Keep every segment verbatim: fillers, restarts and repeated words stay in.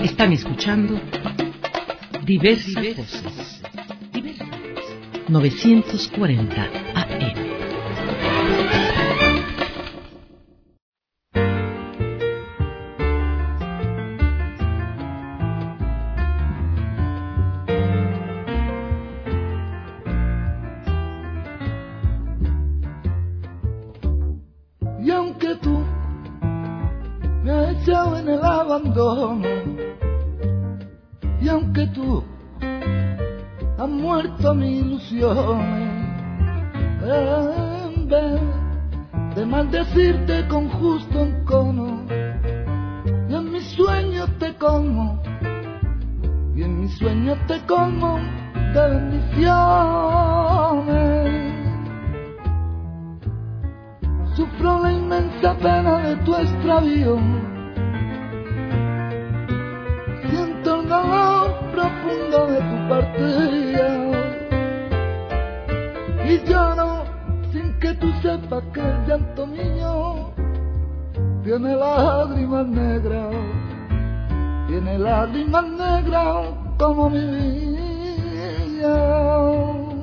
Están escuchando Diversas Voces. novecientos cuarenta A M. Y aunque tú me has echado en el abandono, y aunque tú has muerto mis ilusiones, en vez de maldecirte con justo encono, y en mis sueños te como, y en mis sueños te como de bendiciones. Sufro la inmensa pena de tu extravío, siento el dolor profundo de tu partida, y lloro sin que tú sepas que el llanto mío tiene lágrimas negras, tiene lágrimas negras como mi vida.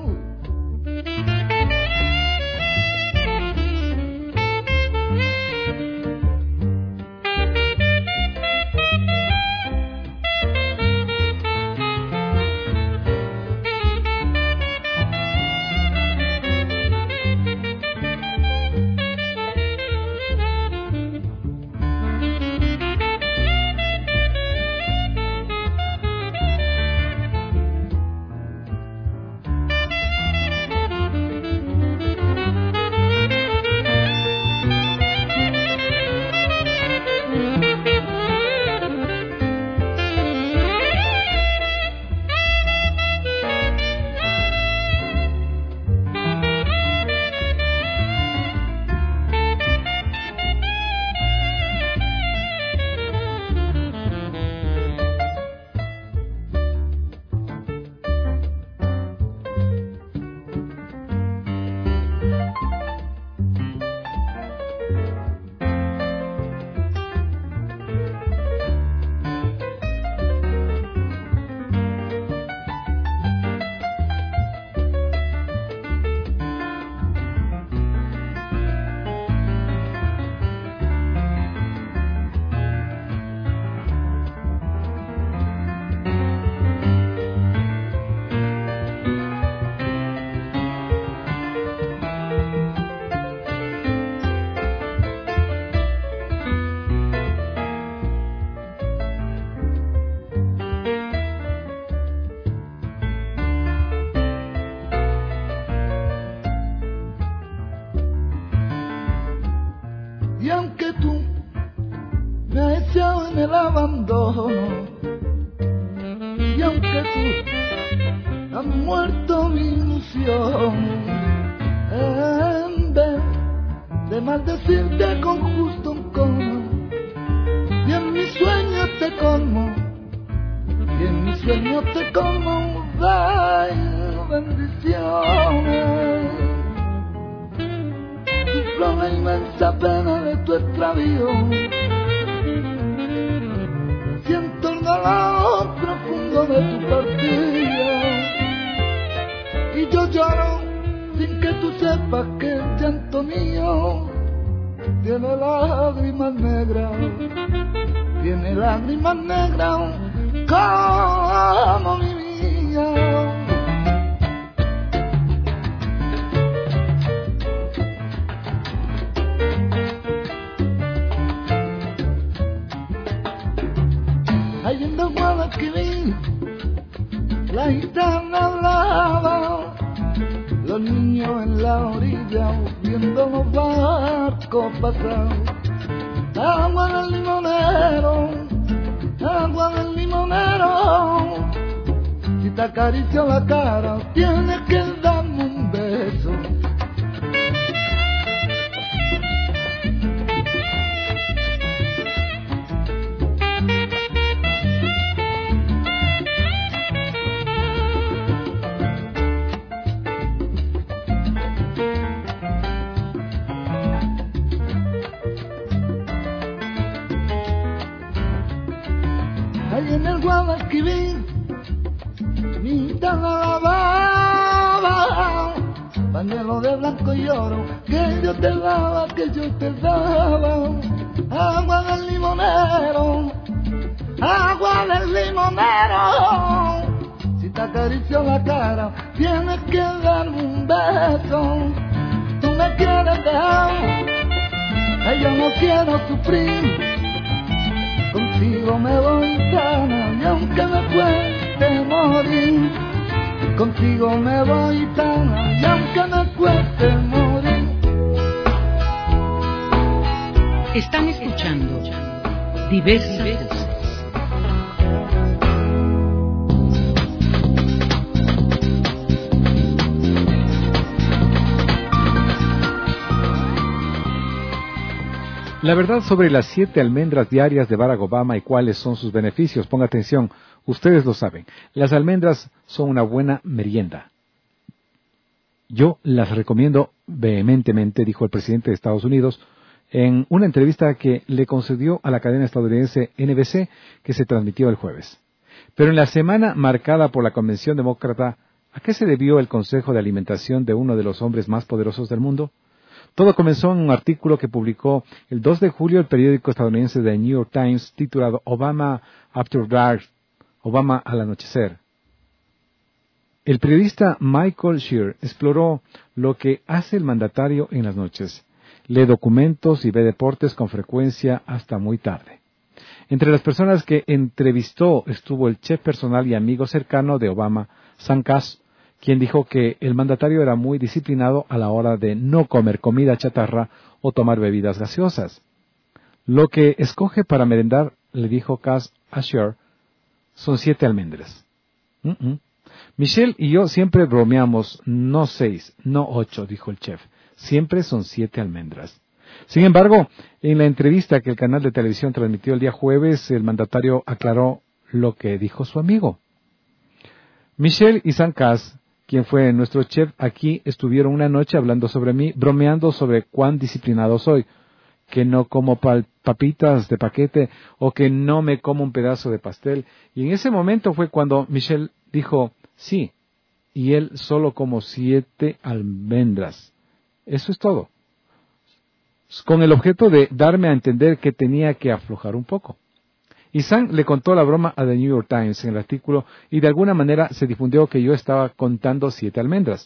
Y aunque tú me has echado en el abandono, y aunque tú has muerto mi ilusión, en vez de maldecirte con justo encono, y en mis sueños te colmo, y en mis sueños te colmo de bendiciones. Sufro la inmensa pena de tu extravío, siento el dolor profundo de tu partida, y yo lloro sin que tú sepas que el llanto mío tiene lágrimas negras, tiene lágrimas negras como mi vida. Ahí en el Guadalquivir la gitana hablaba, los niños en la orilla viendo los barcos pasar. Agua del limonero, agua del limonero, si te acaricio la cara tienes que darme un beso. Ahí en de escribir, mitad de la baba, pañuelo de blanco y oro, que yo te daba, que yo te daba, agua del limonero, agua del limonero. Si te acaricio la cara, tienes que darme un beso. Tú me quieres dejar, ay, yo no quiero sufrir. Contigo me voy sana, y aunque me cueste morir. Contigo me voy sana, y aunque me cueste morir. Están escuchando Diversas Voces. La verdad sobre las siete almendras diarias de Barack Obama y cuáles son sus beneficios. Ponga atención, ustedes lo saben. Las almendras son una buena merienda. Yo las recomiendo vehementemente, dijo el presidente de Estados Unidos, en una entrevista que le concedió a la cadena estadounidense N B C, que se transmitió el jueves. Pero en la semana marcada por la Convención Demócrata, ¿a qué se debió el Consejo de Alimentación de uno de los hombres más poderosos del mundo? Todo comenzó en un artículo que publicó el dos de julio el periódico estadounidense The New York Times, titulado Obama After Dark, Obama al anochecer. El periodista Michael Shear exploró lo que hace el mandatario en las noches. Lee documentos y ve deportes con frecuencia hasta muy tarde. Entre las personas que entrevistó estuvo el chef personal y amigo cercano de Obama, Sam Kass, quien dijo que el mandatario era muy disciplinado a la hora de no comer comida chatarra o tomar bebidas gaseosas. Lo que escoge para merendar, le dijo Kass a Shear, son siete almendras. Uh-uh. Michelle y yo siempre bromeamos, no seis, no ocho, dijo el chef. Siempre son siete almendras. Sin embargo, en la entrevista que el canal de televisión transmitió el día jueves, el mandatario aclaró lo que dijo su amigo. Michelle y Sam Kass, quien fue nuestro chef aquí, estuvieron una noche hablando sobre mí, bromeando sobre cuán disciplinado soy, que no como pal- papitas de paquete o que no me como un pedazo de pastel. Y en ese momento fue cuando Michelle dijo, sí, y él solo como siete almendras. Eso es todo. Con el objeto de darme a entender que tenía que aflojar un poco. Y Sam le contó la broma a The New York Times en el artículo y de alguna manera se difundió que yo estaba contando siete almendras.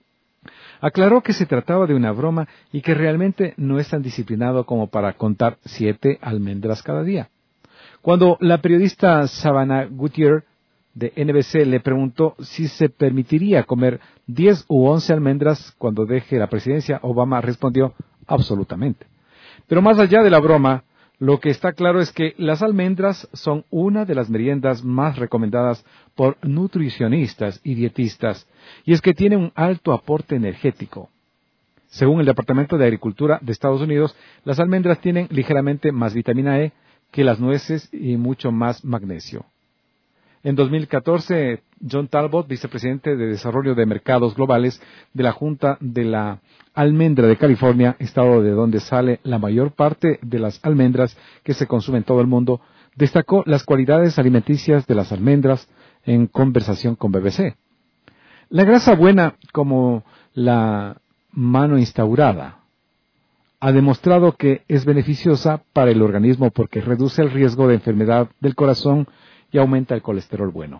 Aclaró que se trataba de una broma y que realmente no es tan disciplinado como para contar siete almendras cada día. Cuando la periodista Savannah Gutierrez de N B C le preguntó si se permitiría comer diez u once almendras cuando deje la presidencia, Obama respondió absolutamente. Pero más allá de la broma, lo que está claro es que las almendras son una de las meriendas más recomendadas por nutricionistas y dietistas, y es que tienen un alto aporte energético. Según el Departamento de Agricultura de Estados Unidos, las almendras tienen ligeramente más vitamina E que las nueces y mucho más magnesio. En dos mil catorce, John Talbot, vicepresidente de Desarrollo de Mercados Globales de la Junta de la Almendra de California, estado de donde sale la mayor parte de las almendras que se consumen en todo el mundo, destacó las cualidades alimenticias de las almendras en conversación con B B C. La grasa buena, como la mano instaurada, ha demostrado que es beneficiosa para el organismo porque reduce el riesgo de enfermedad del corazón y aumenta el colesterol bueno.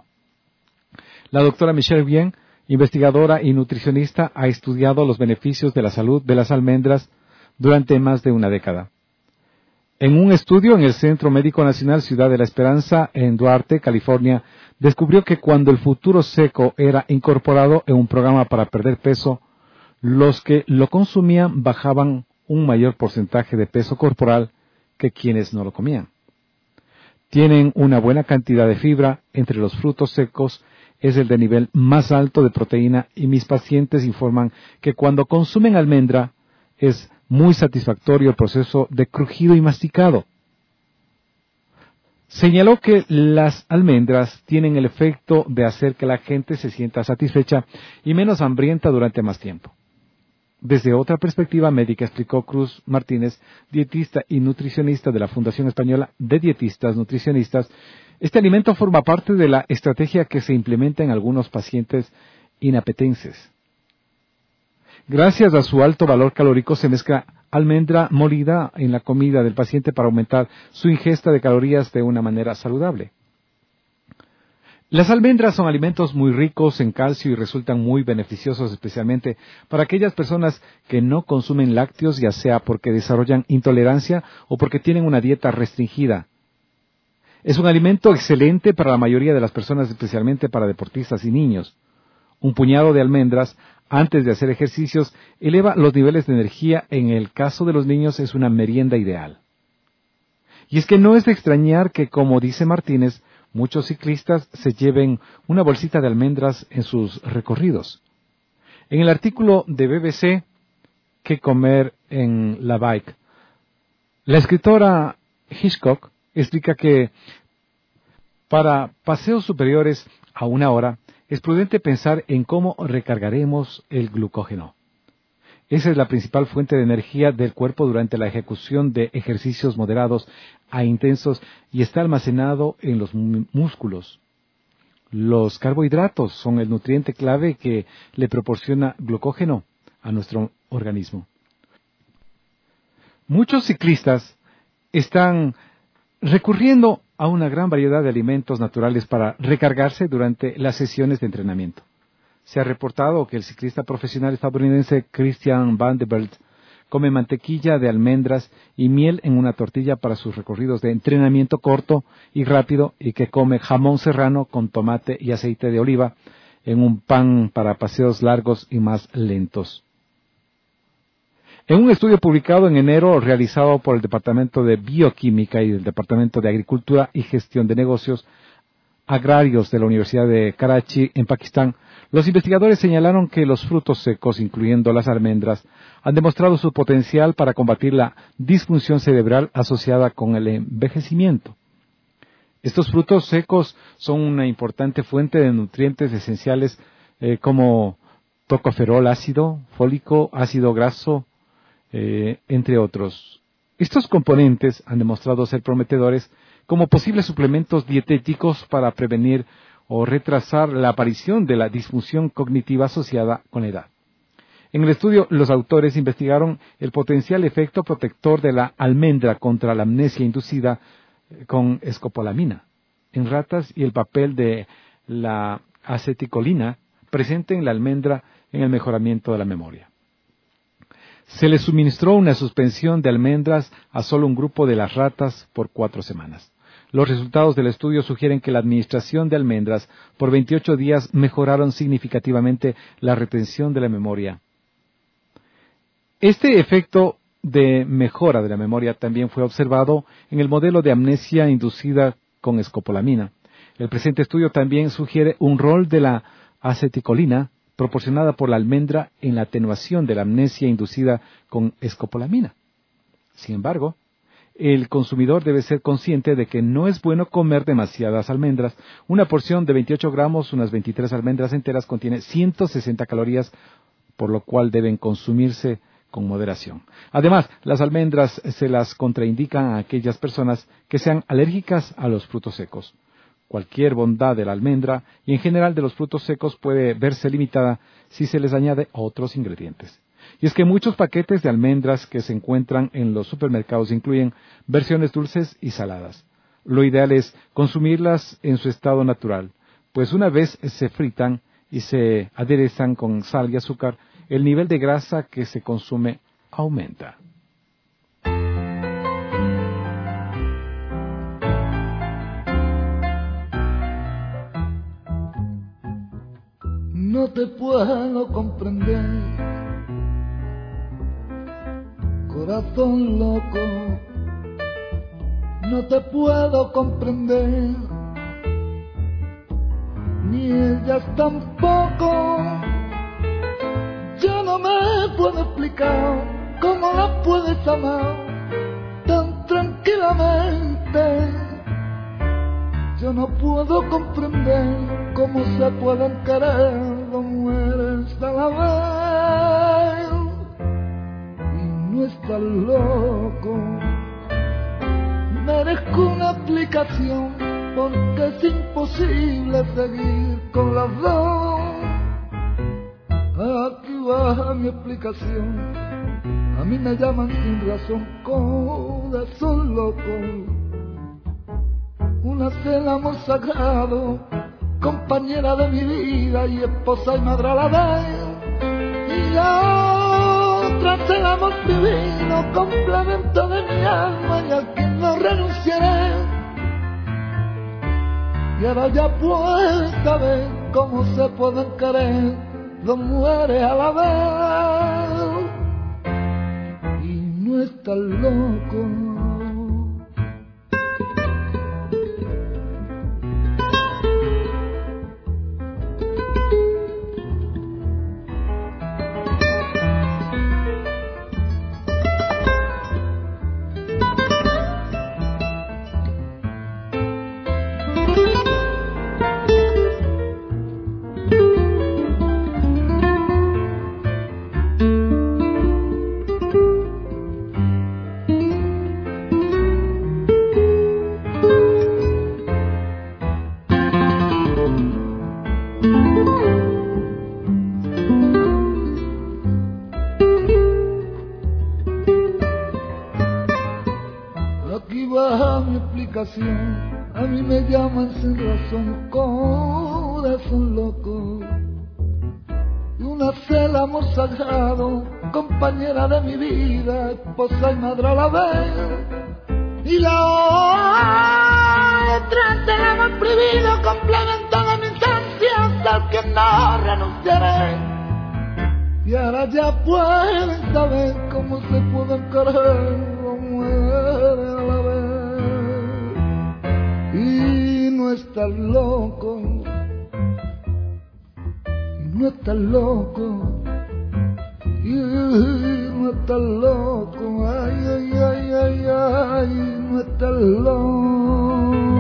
La doctora Michelle Bien, investigadora y nutricionista, ha estudiado los beneficios de la salud de las almendras durante más de una década. En un estudio en el Centro Médico Nacional Ciudad de la Esperanza, en Duarte, California, descubrió que cuando el futuro seco era incorporado en un programa para perder peso, los que lo consumían bajaban un mayor porcentaje de peso corporal que quienes no lo comían. Tienen una buena cantidad de fibra, entre los frutos secos es el de nivel más alto de proteína y mis pacientes informan que cuando consumen almendra es muy satisfactorio el proceso de crujido y masticado. Señaló que las almendras tienen el efecto de hacer que la gente se sienta satisfecha y menos hambrienta durante más tiempo. Desde otra perspectiva médica, explicó Cruz Martínez, dietista y nutricionista de la Fundación Española de Dietistas Nutricionistas, Este alimento forma parte de la estrategia que se implementa en algunos pacientes inapetenses. Gracias a su alto valor calórico se mezcla almendra molida en la comida del paciente para aumentar su ingesta de calorías de una manera saludable. Las almendras son alimentos muy ricos en calcio y resultan muy beneficiosos especialmente para aquellas personas que no consumen lácteos, ya sea porque desarrollan intolerancia o porque tienen una dieta restringida. Es un alimento excelente para la mayoría de las personas, especialmente para deportistas y niños. Un puñado de almendras antes de hacer ejercicios eleva los niveles de energía. En el caso de los niños es una merienda ideal. Y es que no es de extrañar que, como dice Martínez, muchos ciclistas se lleven una bolsita de almendras en sus recorridos. En el artículo de B B C, ¿Qué comer en la bike?, la escritora Hitchcock explica que para paseos superiores a una hora es prudente pensar en cómo recargaremos el glucógeno. Esa es la principal fuente de energía del cuerpo durante la ejecución de ejercicios moderados a intensos y está almacenado en los músculos. Los carbohidratos son el nutriente clave que le proporciona glucógeno a nuestro organismo. Muchos ciclistas están recurriendo a una gran variedad de alimentos naturales para recargarse durante las sesiones de entrenamiento. Se ha reportado que el ciclista profesional estadounidense Christian Vanderbilt come mantequilla de almendras y miel en una tortilla para sus recorridos de entrenamiento corto y rápido y que come jamón serrano con tomate y aceite de oliva en un pan para paseos largos y más lentos. En un estudio publicado en enero realizado por el Departamento de Bioquímica y el Departamento de Agricultura y Gestión de Negocios Agrarios de la Universidad de Karachi, en Pakistán, los investigadores señalaron que los frutos secos, incluyendo las almendras, han demostrado su potencial para combatir la disfunción cerebral asociada con el envejecimiento. Estos frutos secos son una importante fuente de nutrientes esenciales eh, como tocoferol ácido, fólico, ácido graso, eh, entre otros. Estos componentes han demostrado ser prometedores como posibles suplementos dietéticos para prevenir o retrasar la aparición de la disfunción cognitiva asociada con la edad. En el estudio, los autores investigaron el potencial efecto protector de la almendra contra la amnesia inducida con escopolamina en ratas y el papel de la aceticolina presente en la almendra en el mejoramiento de la memoria. Se les suministró una suspensión de almendras a solo un grupo de las ratas por cuatro semanas. Los resultados del estudio sugieren que la administración de almendras por veintiocho días mejoraron significativamente la retención de la memoria. Este efecto de mejora de la memoria también fue observado en el modelo de amnesia inducida con escopolamina. El presente estudio también sugiere un rol de la aceticolina proporcionada por la almendra en la atenuación de la amnesia inducida con escopolamina. Sin embargo, el consumidor debe ser consciente de que no es bueno comer demasiadas almendras. Una porción de veintiocho gramos, unas veintitrés almendras enteras, contiene ciento sesenta calorías, por lo cual deben consumirse con moderación. Además, las almendras se las contraindican a aquellas personas que sean alérgicas a los frutos secos. Cualquier bondad de la almendra y en general de los frutos secos puede verse limitada si se les añade otros ingredientes. Y es que muchos paquetes de almendras que se encuentran en los supermercados incluyen versiones dulces y saladas. Lo ideal es consumirlas en su estado natural, pues una vez se fritan y se aderezan con sal y azúcar, el nivel de grasa que se consume aumenta. No te puedo comprender, corazón loco, no te puedo comprender, ni ellas tampoco. Yo no me puedo explicar cómo la puedes amar tan tranquilamente. Yo no puedo comprender cómo se pueden querer dos mujeres a la vez. Y no estás loco, merezco una explicación porque es imposible seguir con las dos. Aquí va mi explicación. A mí me llaman sin razón corazón loco. Una es el amor sagrado, compañera de mi vida y esposa y madre a la vez. Y la otra es el amor divino, complemento de mi alma y al que no renunciaré. Y ahora ya puedes saber cómo se pueden querer dos mujeres a la vez. Y no estás loco. A mí me llaman sin razón corazón loco. Y una es el amor sagrado, compañera de mi vida, esposa y madre a la vez. Y la otra es el amor prohibido, complemento de mis ansias al que no renunciaré. Y ahora ya pueden saber cómo se pueden querer dos mujeres a la vez. Y no estás loco, y no estás loco, y no estás loco, ay, ay, ay, ay, ay, no estás loco.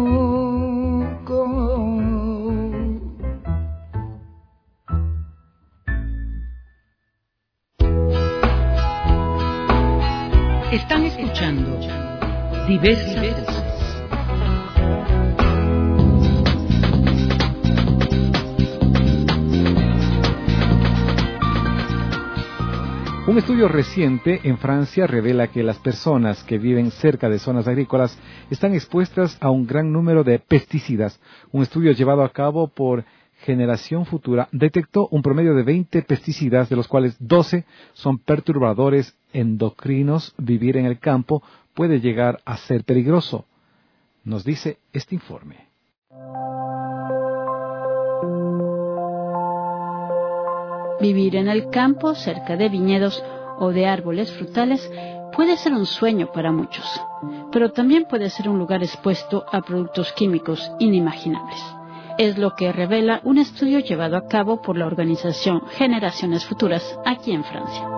Están escuchando Diversas Voces. Un estudio reciente en Francia revela que las personas que viven cerca de zonas agrícolas están expuestas a un gran número de pesticidas. Un estudio llevado a cabo por Generación Futura detectó un promedio de veinte pesticidas, de los cuales doce son perturbadores endocrinos. Vivir en el campo puede llegar a ser peligroso, nos dice este informe. Vivir en el campo, cerca de viñedos o de árboles frutales, puede ser un sueño para muchos, pero también puede ser un lugar expuesto a productos químicos inimaginables. Es lo que revela un estudio llevado a cabo por la organización Generaciones Futuras aquí en Francia.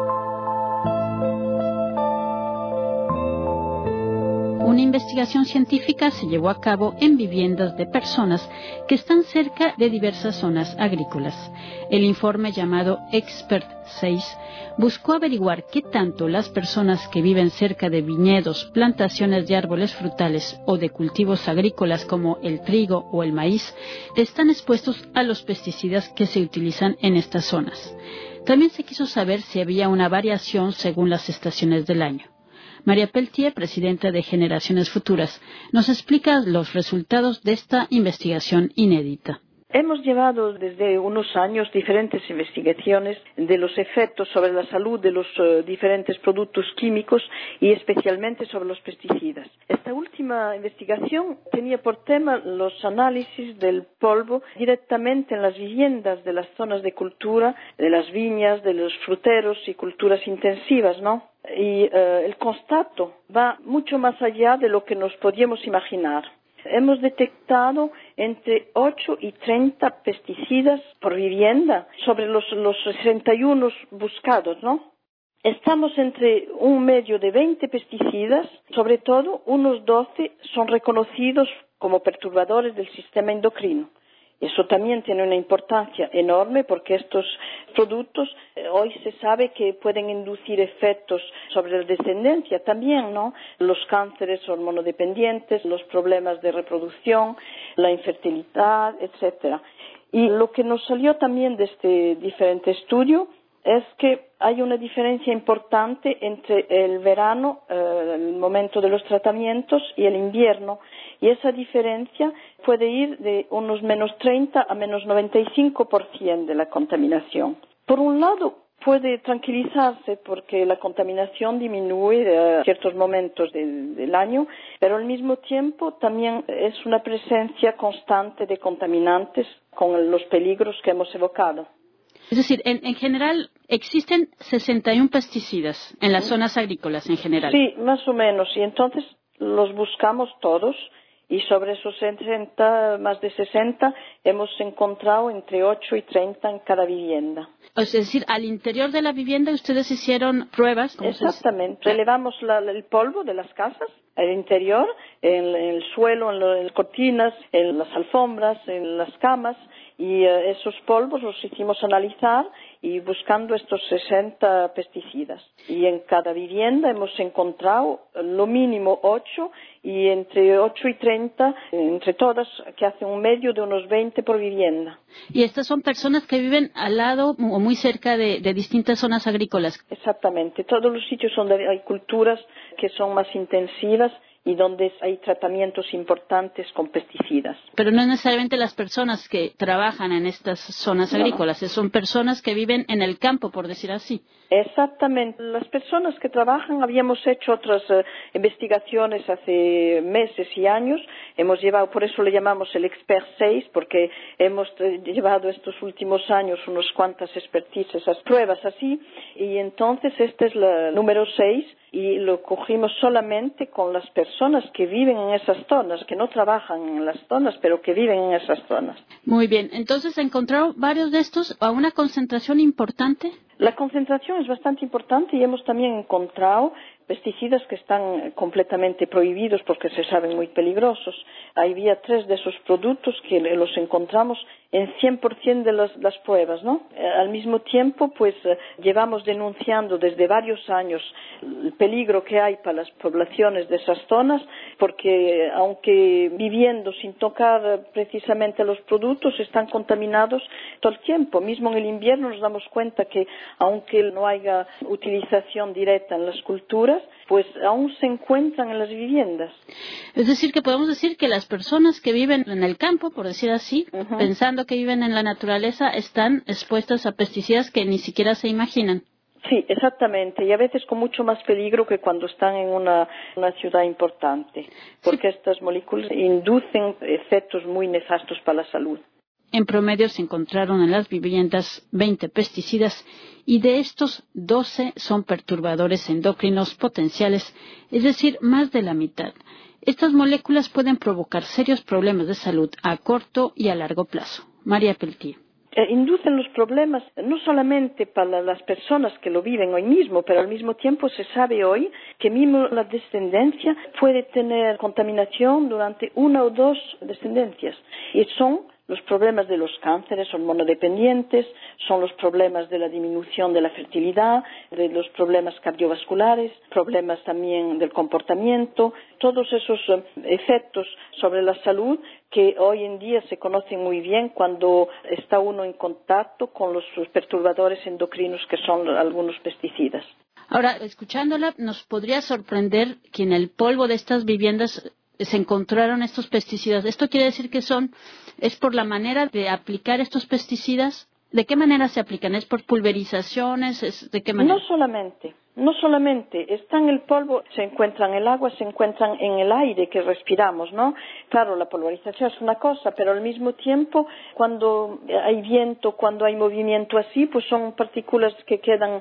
Una investigación científica se llevó a cabo en viviendas de personas que están cerca de diversas zonas agrícolas. El informe llamado Expert seis buscó averiguar qué tanto las personas que viven cerca de viñedos, plantaciones de árboles frutales o de cultivos agrícolas como el trigo o el maíz están expuestos a los pesticidas que se utilizan en estas zonas. También se quiso saber si había una variación según las estaciones del año. María Pelletier, presidenta de Generaciones Futuras, nos explica los resultados de esta investigación inédita. Hemos llevado desde unos años diferentes investigaciones de los efectos sobre la salud de los uh, diferentes productos químicos y especialmente sobre los pesticidas. Esta última investigación tenía por tema los análisis del polvo directamente en las viviendas de las zonas de cultura, de las viñas, de los fruteros y culturas intensivas, ¿no? Y uh, el constato va mucho más allá de lo que nos podíamos imaginar. Hemos detectado entre ocho y treinta pesticidas por vivienda sobre los, los sesenta y uno buscados, ¿no? Estamos entre un medio de veinte pesticidas, sobre todo unos doce son reconocidos como perturbadores del sistema endocrino Eso también tiene una importancia enorme porque estos productos eh, hoy se sabe que pueden inducir efectos sobre la descendencia también, ¿no? Los cánceres hormonodependientes, los problemas de reproducción, la infertilidad, etcétera. Y lo que nos salió también de este diferente estudio es que hay una diferencia importante entre el verano, eh, el momento de los tratamientos, y el invierno. Y esa diferencia puede ir de unos menos treinta a menos noventa y cinco por ciento de la contaminación. Por un lado, puede tranquilizarse porque la contaminación disminuye a ciertos momentos del, del año, pero al mismo tiempo también es una presencia constante de contaminantes con los peligros que hemos evocado. Es decir, en, en general existen sesenta y uno pesticidas en las zonas agrícolas en general. Sí, más o menos, y entonces los buscamos todos. Y sobre esos sesenta, más de sesenta, hemos encontrado entre ocho y treinta en cada vivienda. Es decir, al interior de la vivienda ustedes hicieron pruebas. Exactamente. Se... Relevamos la, el polvo de las casas, el interior, en, en el suelo, en, lo, en las cortinas, en las alfombras, en las camas, y uh, esos polvos los hicimos analizar y buscando estos sesenta pesticidas. Y en cada vivienda hemos encontrado lo mínimo ocho y entre ocho y treinta, entre todas, que hace un medio de unos veinte por vivienda. Y estas son personas que viven al lado o muy cerca de, de distintas zonas agrícolas. Exactamente. Todos los sitios donde hay culturas que son más intensivas y donde hay tratamientos importantes con pesticidas. Pero no es necesariamente las personas que trabajan en estas zonas no, agrícolas, no. son personas que viven en el campo, por decir así. Exactamente. Las personas que trabajan, habíamos hecho otras uh, investigaciones hace meses y años. Hemos llevado, por eso le llamamos el Expert seis, porque hemos uh, llevado estos últimos años unas cuantas expertices, esas pruebas así, y entonces este es la número seis, y lo cogimos solamente con las personas que viven en esas zonas, que no trabajan en las zonas, pero que viven en esas zonas. Muy bien. Entonces, ¿encontraron varios de estos a una concentración importante? La concentración es bastante importante y hemos también encontrado pesticidas que están completamente prohibidos porque se saben muy peligrosos. Había tres de esos productos que los encontramos en cien por ciento de las, las pruebas, ¿no? Al mismo tiempo, pues, llevamos denunciando desde varios años el peligro que hay para las poblaciones de esas zonas, porque aunque viviendo sin tocar precisamente los productos, están contaminados todo el tiempo. Mismo en el invierno nos damos cuenta que aunque no haya utilización directa en las culturas, pues aún se encuentran en las viviendas. Es decir, que podemos decir que las personas que viven en el campo, por decir así, uh-huh. pensando que viven en la naturaleza, están expuestas a pesticidas que ni siquiera se imaginan. Sí, exactamente, y a veces con mucho más peligro que cuando están en una, una ciudad importante, porque sí. Estas moléculas inducen efectos muy nefastos para la salud. En promedio se encontraron en las viviendas veinte pesticidas y de estos doce son perturbadores endocrinos potenciales, es decir, más de la mitad. Estas moléculas pueden provocar serios problemas de salud a corto y a largo plazo. María Peltier. Eh, inducen los problemas no solamente para las personas que lo viven hoy mismo, pero al mismo tiempo se sabe hoy que mismo la descendencia puede tener contaminación durante una o dos descendencias y son los problemas de los cánceres hormonodependientes, son los problemas de la disminución de la fertilidad, de los problemas cardiovasculares, problemas también del comportamiento, todos esos uh, efectos sobre la salud que hoy en día se conocen muy bien cuando está uno en contacto con los perturbadores endocrinos que son algunos pesticidas. Ahora, escuchándola, nos podría sorprender que en el polvo de estas viviendas se encontraron estos pesticidas. ¿Esto quiere decir que son, es por la manera de aplicar estos pesticidas? ¿De qué manera se aplican? ¿Es por pulverizaciones? ¿Es ¿De qué manera? No solamente, no solamente. Está en el polvo, se encuentran en el agua, se encuentran en el aire que respiramos, ¿no? Claro, la pulverización es una cosa, pero al mismo tiempo, cuando hay viento, cuando hay movimiento así, pues son partículas que quedan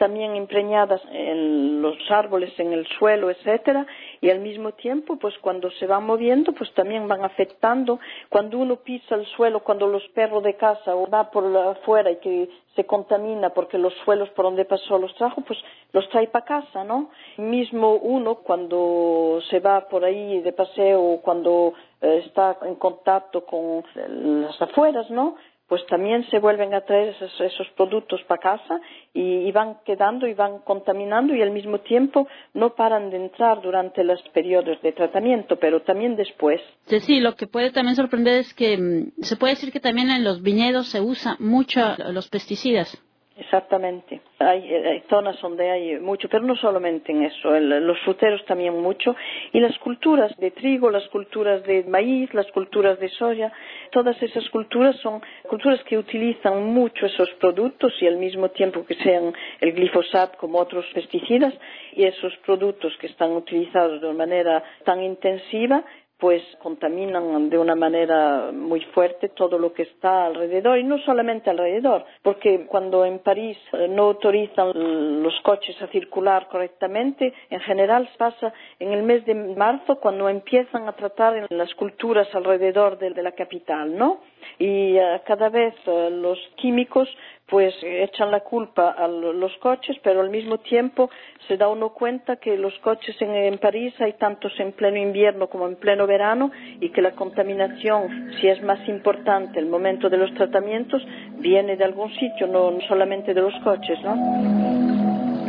también impregnadas en los árboles, en el suelo, etcétera, y al mismo tiempo, pues cuando se van moviendo, pues también van afectando. Cuando uno pisa el suelo, cuando los perros de casa o va por afuera y que se contamina porque los suelos por donde pasó los trajo, pues los trae para casa, ¿no? Mismo uno cuando se va por ahí de paseo, cuando eh, está en contacto con las afueras, ¿no? Pues también se vuelven a traer esos, esos productos para casa y, y van quedando y van contaminando y al mismo tiempo no paran de entrar durante los periodos de tratamiento, pero también después. Sí, sí, lo que puede también sorprender es que mmm, se puede decir que también en los viñedos se usa mucho los pesticidas. Exactamente. Hay, hay zonas donde hay mucho, pero no solamente en eso, el, los fruteros también mucho, y las culturas de trigo, las culturas de maíz, las culturas de soya, todas esas culturas son culturas que utilizan mucho esos productos y al mismo tiempo que sean el glifosato como otros pesticidas, y esos productos que están utilizados de una manera tan intensiva pues contaminan de una manera muy fuerte todo lo que está alrededor, y no solamente alrededor, porque cuando en París no autorizan los coches a circular correctamente, en general pasa en el mes de marzo cuando empiezan a tratar en las culturas alrededor de, de la capital, ¿no? Y uh, cada vez uh, los químicos pues echan la culpa a los coches, pero al mismo tiempo se da uno cuenta que los coches en, en París hay tantos en pleno invierno como en pleno verano y que la contaminación, si es más importante el momento de los tratamientos, viene de algún sitio, no, no solamente de los coches, ¿no?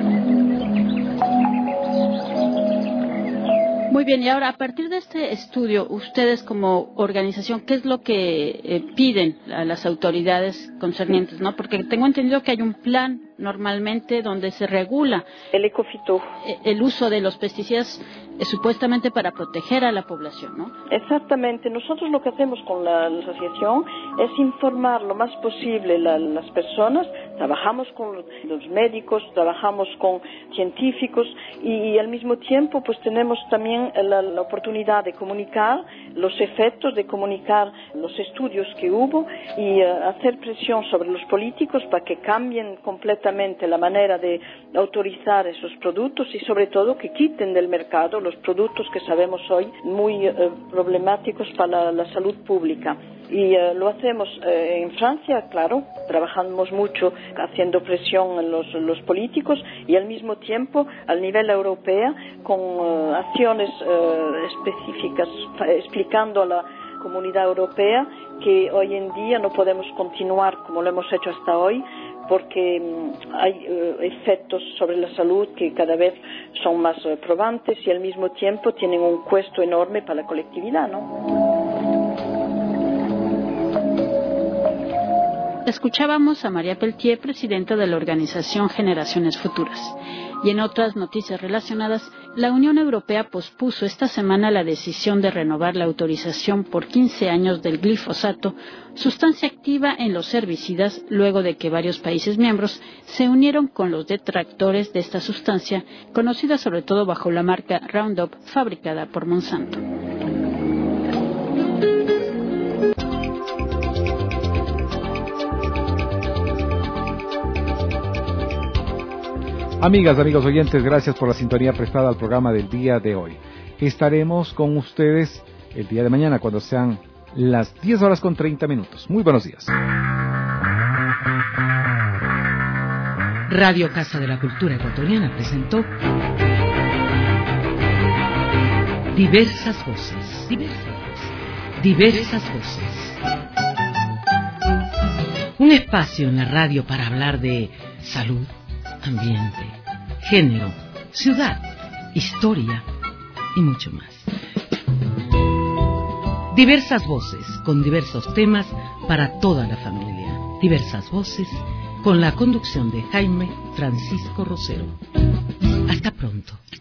Muy bien, y ahora, a partir de este estudio, ustedes como organización, ¿qué es lo que eh, piden a las autoridades concernientes, no? Porque tengo entendido que hay un plan normalmente donde se regula el ecofito, el uso de los pesticidas eh, supuestamente para proteger a la población, ¿no? Exactamente. Nosotros lo que hacemos con la, la asociación es informar lo más posible la, las personas. Trabajamos con los médicos, trabajamos con científicos y, y al mismo tiempo pues tenemos también la, la oportunidad de comunicar los efectos, de comunicar los estudios que hubo y uh, hacer presión sobre los políticos para que cambien completamente la manera de autorizar esos productos y sobre todo que quiten del mercado los productos que sabemos hoy muy uh, problemáticos para la, la salud pública. Y uh, lo hacemos uh, en Francia, claro, trabajamos mucho haciendo presión en los, los políticos y al mismo tiempo al nivel europeo con uh, acciones uh, específicas explicando a la comunidad europea que hoy en día no podemos continuar como lo hemos hecho hasta hoy porque um, hay uh, efectos sobre la salud que cada vez son más uh, probantes y al mismo tiempo tienen un costo enorme para la colectividad, ¿no? Escuchábamos a María Peltier, presidenta de la organización Generaciones Futuras. Y en otras noticias relacionadas, la Unión Europea pospuso esta semana la decisión de renovar la autorización por quince años del glifosato, sustancia activa en los herbicidas, luego de que varios países miembros se unieron con los detractores de esta sustancia, conocida sobre todo bajo la marca Roundup, fabricada por Monsanto. Amigas, amigos oyentes, gracias por la sintonía prestada al programa del día de hoy. Estaremos con ustedes el día de mañana cuando sean las diez horas con treinta minutos. Muy buenos días. Radio Casa de la Cultura Ecuatoriana presentó Diversas Voces. Diversas, diversas voces. Un espacio en la radio para hablar de salud, ambiente, género, ciudad, historia y mucho más. Diversas voces con diversos temas para toda la familia. Diversas voces con la conducción de Jaime Francisco Rosero. Hasta pronto.